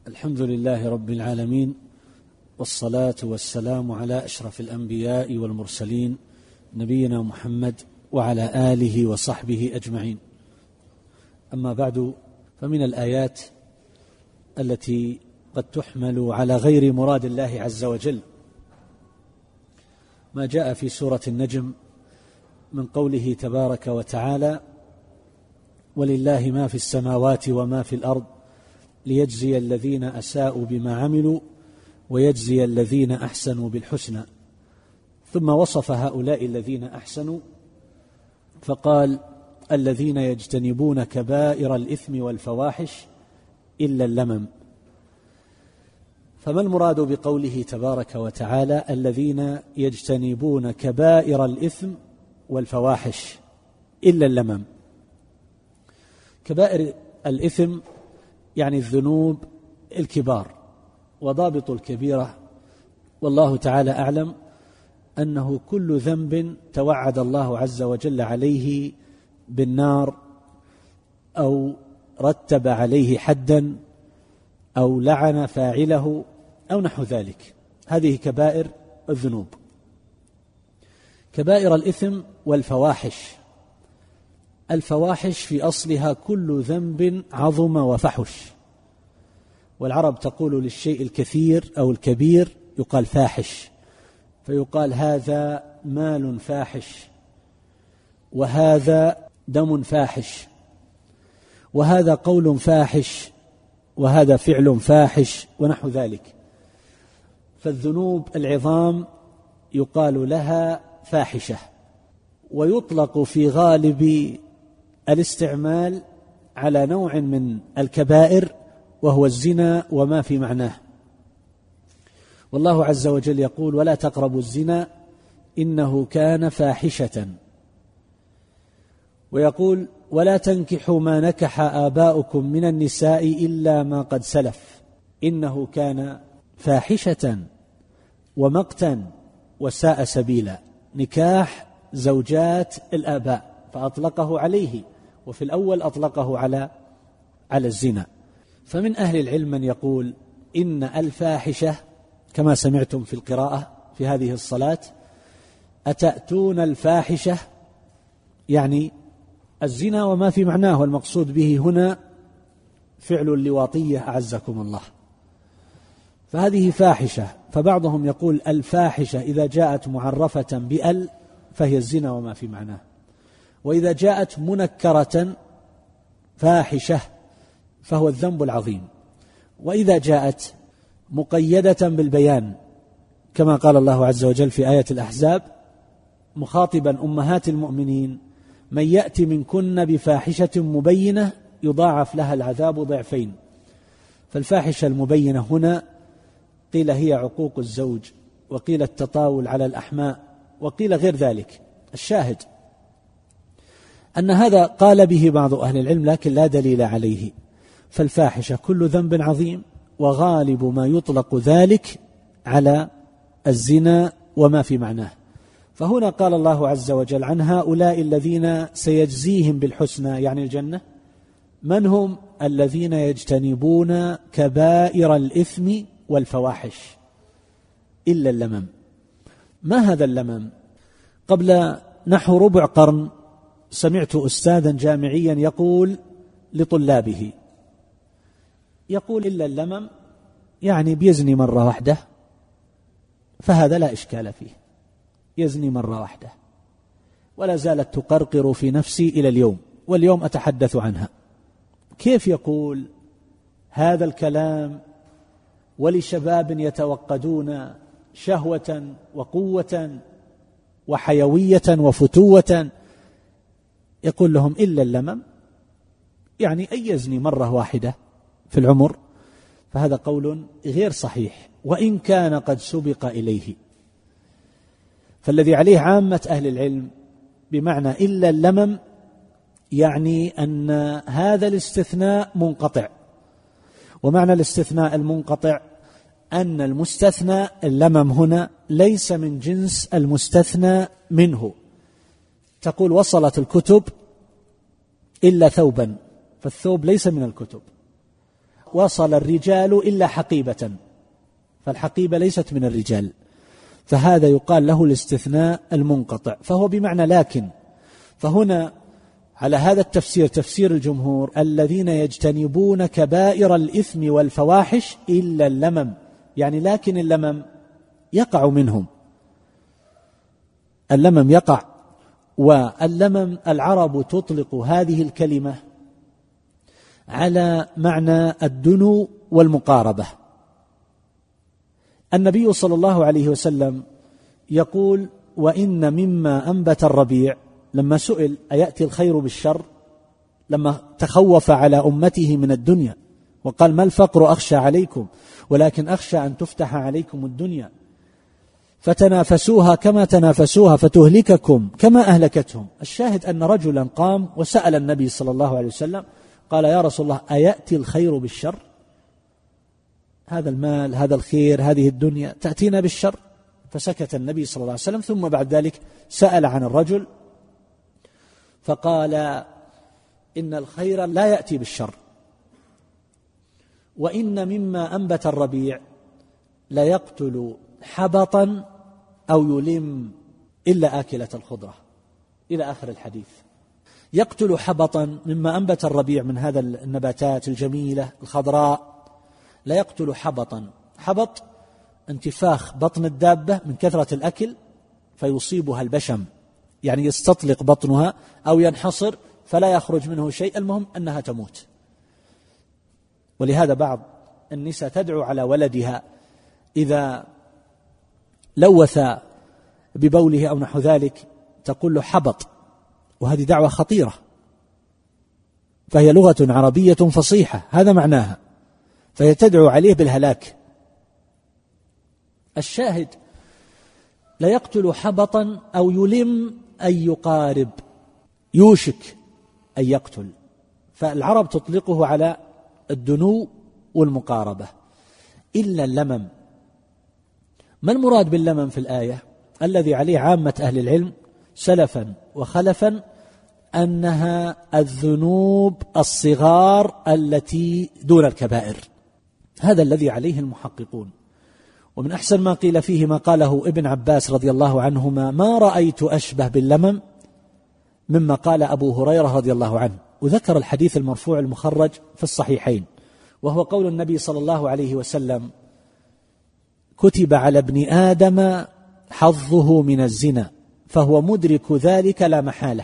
الحمد لله رب العالمين، والصلاة والسلام على أشرف الأنبياء والمرسلين نبينا محمد وعلى آله وصحبه أجمعين. أما بعد، فمن الآيات التي قد تحمل على غير مراد الله عز وجل ما جاء في سورة النجم من قوله تبارك وتعالى: ولله ما في السماوات وما في الأرض ليجزي الذين أساءوا بما عملوا ويجزي الذين أحسنوا بالحسنى. ثم وصف هؤلاء الذين أحسنوا فقال: الذين يجتنبون كبائر الإثم والفواحش إلا اللمم. فما المراد بقوله تبارك وتعالى الذين يجتنبون كبائر الإثم والفواحش إلا اللمم؟ كبائر الإثم يعني الذنوب الكبار، وضابط الكبيرة والله تعالى أعلم أنه كل ذنب توعد الله عز وجل عليه بالنار أو رتب عليه حدا أو لعن فاعله أو نحو ذلك، هذه كبائر الذنوب. كبائر الإثم والفواحش، الفواحش في أصلها كل ذنب عظم وفحش، والعرب تقول للشيء الكثير أو الكبير يقال فاحش، فيقال هذا مال فاحش، وهذا دم فاحش، وهذا قول فاحش، وهذا فعل فاحش ونحو ذلك. فالذنوب العظام يقال لها فاحشة، ويطلق في غالب الاستعمال على نوع من الكبائر وهو الزنا وما في معناه. والله عز وجل يقول: ولا تقربوا الزنا إنه كان فاحشة، ويقول: ولا تنكحوا ما نكح آباؤكم من النساء إلا ما قد سلف إنه كان فاحشة ومقتا وساء سبيلا. نكاح زوجات الآباء فأطلقه عليه، وفي الأول أطلقه على الزنا. فمن أهل العلم من يقول إن الفاحشة كما سمعتم في القراءة في هذه الصلاة: أتأتون الفاحشة، يعني الزنا وما في معناه، والمقصود به هنا فعل اللواطية أعزكم الله، فهذه فاحشة. فبعضهم يقول الفاحشة إذا جاءت معرفة بأل فهي الزنا وما في معناه، وإذا جاءت منكرة فاحشة فهو الذنب العظيم، وإذا جاءت مقيدة بالبيان كما قال الله عز وجل في آية الأحزاب مخاطبا أمهات المؤمنين: من يأتي منكن بفاحشة مبينة يضاعف لها العذاب ضعفين. فالفاحشة المبينة هنا قيل هي عقوق الزوج، وقيل التطاول على الأحماء، وقيل غير ذلك. الشاهد أن هذا قال به بعض أهل العلم لكن لا دليل عليه. فالفاحشة كل ذنب عظيم، وغالب ما يطلق ذلك على الزنا وما في معناه. فهنا قال الله عز وجل عن هؤلاء الذين سيجزيهم بالحسنى يعني الجنة: من هم؟ الذين يجتنبون كبائر الإثم والفواحش إلا اللمم. ما هذا اللمم؟ قبل نحو ربع قرن سمعت أستاذا جامعيا يقول لطلابه، يقول: إلا اللمم يعني بيزني مرة واحدة، فهذا لا إشكال فيه، يزني مرة واحدة، ولا زالت تقرقر في نفسي إلى اليوم، واليوم أتحدث عنها. كيف يقول هذا الكلام ولشباب يتوقدون شهوة وقوة وحيوية وفتوة، يقول لهم إلا اللمم يعني أن يزني مرة واحدة في العمر؟ فهذا قول غير صحيح، وإن كان قد سبق إليه. فالذي عليه عامة أهل العلم بمعنى إلا اللمم يعني أن هذا الاستثناء منقطع، ومعنى الاستثناء المنقطع أن المستثنى اللمم هنا ليس من جنس المستثنى منه. تقول وصلت الكتب إلا ثوبا، فالثوب ليس من الكتب. وصل الرجال إلا حقيبة، فالحقيبة ليست من الرجال، فهذا يقال له الاستثناء المنقطع، فهو بمعنى لكن. فهنا على هذا التفسير، تفسير الجمهور: الذين يجتنبون كبائر الإثم والفواحش إلا اللمم، يعني لكن اللمم يقع منهم، اللمم يقع. واللمم العرب تطلق هذه الكلمة على معنى الدنو والمقاربة. النبي صلى الله عليه وسلم يقول: وإن مما أنبت الربيع، لما سئل أيأتي الخير بالشر، لما تخوف على أمته من الدنيا وقال: ما الفقر أخشى عليكم ولكن أخشى أن تفتح عليكم الدنيا فتنافسوها كما تنافسوها فتهلككم كما أهلكتهم. الشاهد أن رجلا قام وسأل النبي صلى الله عليه وسلم قال: يا رسول الله، أيأتي الخير بالشر؟ هذا المال، هذا الخير، هذه الدنيا تأتينا بالشر؟ فسكت النبي صلى الله عليه وسلم، ثم بعد ذلك سأل عن الرجل فقال: إن الخير لا يأتي بالشر. وإن مما أنبت الربيع لا يقتل حبطا أو يلم إلا آكلة الخضرة، إلى آخر الحديث. يقتل حبطا مما أنبت الربيع من هذا النباتات الجميلة الخضراء، لا يقتل حبطا. حبط انتفاخ بطن الدابة من كثرة الأكل فيصيبها البشم، يعني يستطلق بطنها أو ينحصر فلا يخرج منه شيء، المهم أنها تموت. ولهذا بعض النساء تدعو على ولدها إذا لوث ببوله أو نحو ذلك تقول له حبط، وهذه دعوة خطيرة، فهي لغة عربية فصيحة، هذا معناها، فهي تدعو عليه بالهلاك. الشاهد: لا يقتل حبطا أو يلم أن يقارب، يوشك أن يقتل، فالعرب تطلقه على الدنو والمقاربة. إلا اللمم. ما المراد باللمم في الآية؟ الذي عليه عامة أهل العلم سلفا وخلفا أنها الذنوب الصغار التي دون الكبائر، هذا الذي عليه المحققون. ومن أحسن ما قيل فيه ما قاله ابن عباس رضي الله عنهما: ما رأيت أشبه باللمم مما قال أبو هريرة رضي الله عنه. وذكر الحديث المرفوع المخرج في الصحيحين، وهو قول النبي صلى الله عليه وسلم: كتب على ابن آدم حظه من الزنا فهو مدرك ذلك لا محالة.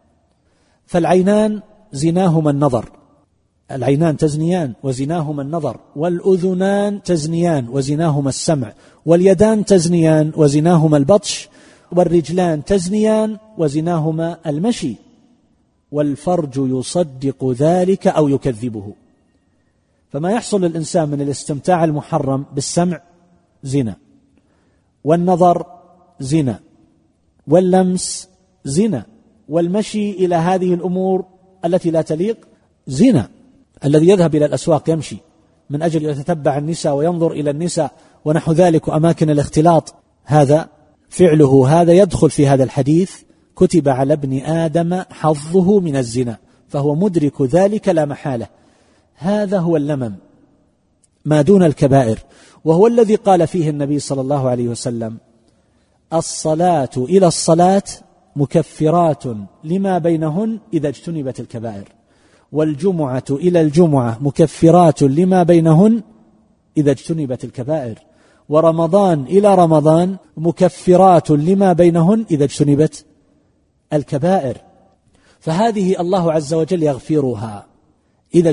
فالعينان زناهما النظر، العينان تزنيان وزناهما النظر، والأذنان تزنيان وزناهما السمع، واليدان تزنيان وزناهما البطش، والرجلان تزنيان وزناهما المشي، والفرج يصدق ذلك أو يكذبه. فما يحصل للإنسان من الاستمتاع المحرم بالسمع زنا، والنظر زنا، واللمس زنا، والمشي إلى هذه الأمور التي لا تليق زنا. الذي يذهب إلى الأسواق يمشي من أجل يتتبع النساء وينظر إلى النساء ونحو ذلك وأماكن الاختلاط، هذا فعله هذا يدخل في هذا الحديث: كتب على ابن آدم حظه من الزنا فهو مدرك ذلك لا محالة. هذا هو اللمم ما دون الكبائر، وهو الذي قال فيه النبي صلى الله عليه وسلم: الصلاة إلى الصلاة مكفرات لما بينهن إذا اجتنبت الكبائر، والجمعة إلى الجمعة مكفرات لما بينهن إذا اجتنبت الكبائر، ورمضان إلى رمضان مكفرات لما بينهن إذا اجتنبت الكبائر. فهذه الله عز وجل يغفرها إذا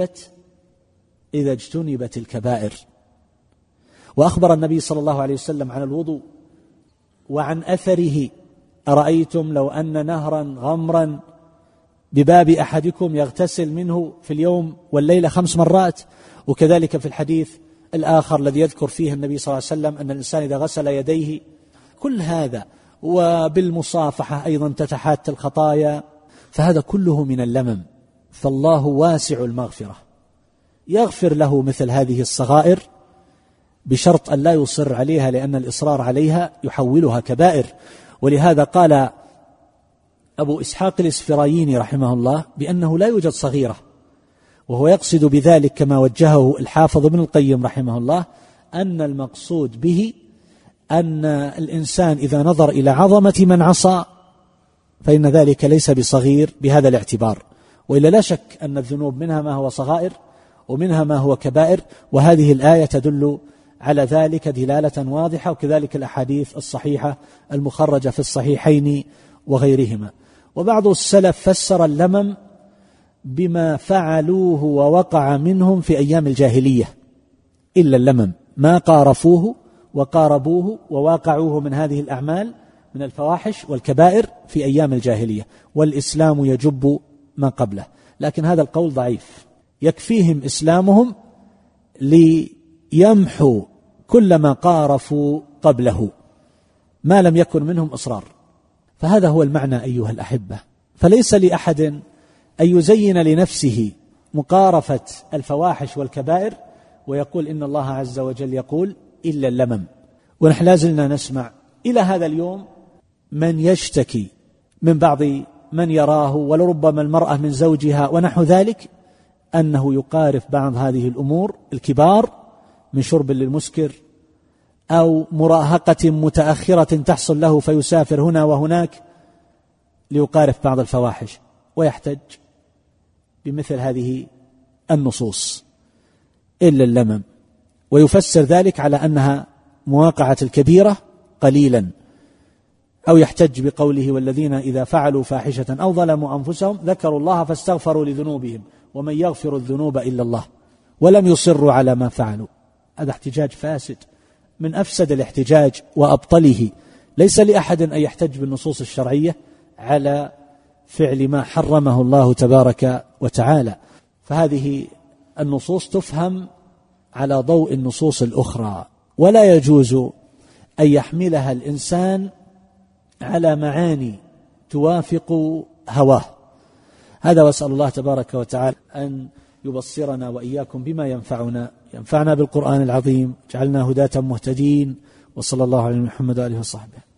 اجتنبت الكبائر. وأخبر النبي صلى الله عليه وسلم عن الوضوء وعن أثره: أرأيتم لو أن نهرا غمرا بباب أحدكم يغتسل منه في اليوم والليلة 5 مرات. وكذلك في الحديث الآخر الذي يذكر فيه النبي صلى الله عليه وسلم أن الإنسان إذا غسل يديه، كل هذا، وبالمصافحة أيضا تتحات الخطايا، فهذا كله من اللمم. فالله واسع المغفرة، يغفر له مثل هذه الصغائر بشرط أن لا يصر عليها، لأن الإصرار عليها يحولها كبائر. ولهذا قال أبو إسحاق الإسفرايني رحمه الله بأنه لا يوجد صغيرة وهو يقصد بذلك كما وجهه الحافظ ابن القيم رحمه الله أن المقصود به أن الإنسان إذا نظر إلى عظمة من عصى فإن ذلك ليس بصغير بهذا الاعتبار، وإلا لا شك أن الذنوب منها ما هو صغائر ومنها ما هو كبائر، وهذه الآية تدل على ذلك دلالة واضحة، وكذلك الأحاديث الصحيحة المخرجة في الصحيحين وغيرهما. وبعض السلف فسر اللمم بما فعلوه ووقع منهم في أيام الجاهلية، إلا اللمم ما قارفوه وقاربوه وواقعوه من هذه الأعمال من الفواحش والكبائر في أيام الجاهلية، والإسلام يجب ما قبله. لكن هذا القول ضعيف، يكفيهم إسلامهم ليمحوا كل ما قارفوا قبله ما لم يكن منهم إصرار. فهذا هو المعنى أيها الأحبة. فليس لأحد أن يزين لنفسه مقارفة الفواحش والكبائر ويقول إن الله عز وجل يقول إلا اللمم. ونحن لازلنا نسمع إلى هذا اليوم من يشتكي من بعض من يراه ولربما المرأة من زوجها ونحو ذلك أنه يقارف بعض هذه الأمور الكبار من شرب للمسكر أو مراهقة متأخرة تحصل له فيسافر هنا وهناك ليقارف بعض الفواحش، ويحتج بمثل هذه النصوص إلا اللمم، ويفسر ذلك على أنها مواقعة الكبيرة قليلا، أو يحتج بقوله والذين إذا فعلوا فاحشة أو ظلموا أنفسهم ذكروا الله فاستغفروا لذنوبهم ومن يغفر الذنوب إلا الله ولم يصروا على ما فعلوا. هذا احتجاج فاسد من أفسد الاحتجاج وأبطله. ليس لأحد أن يحتج بالنصوص الشرعية على فعل ما حرمه الله تبارك وتعالى. فهذه النصوص تفهم على ضوء النصوص الأخرى، ولا يجوز أن يحملها الإنسان على معاني توافق هواه. هذا، وأسأل الله تبارك وتعالى أن يبصرنا وإياكم بما ينفعنا بالقرآن العظيم، جعلنا هداة مهتدين، وصلى الله على محمد وآله وصحبه.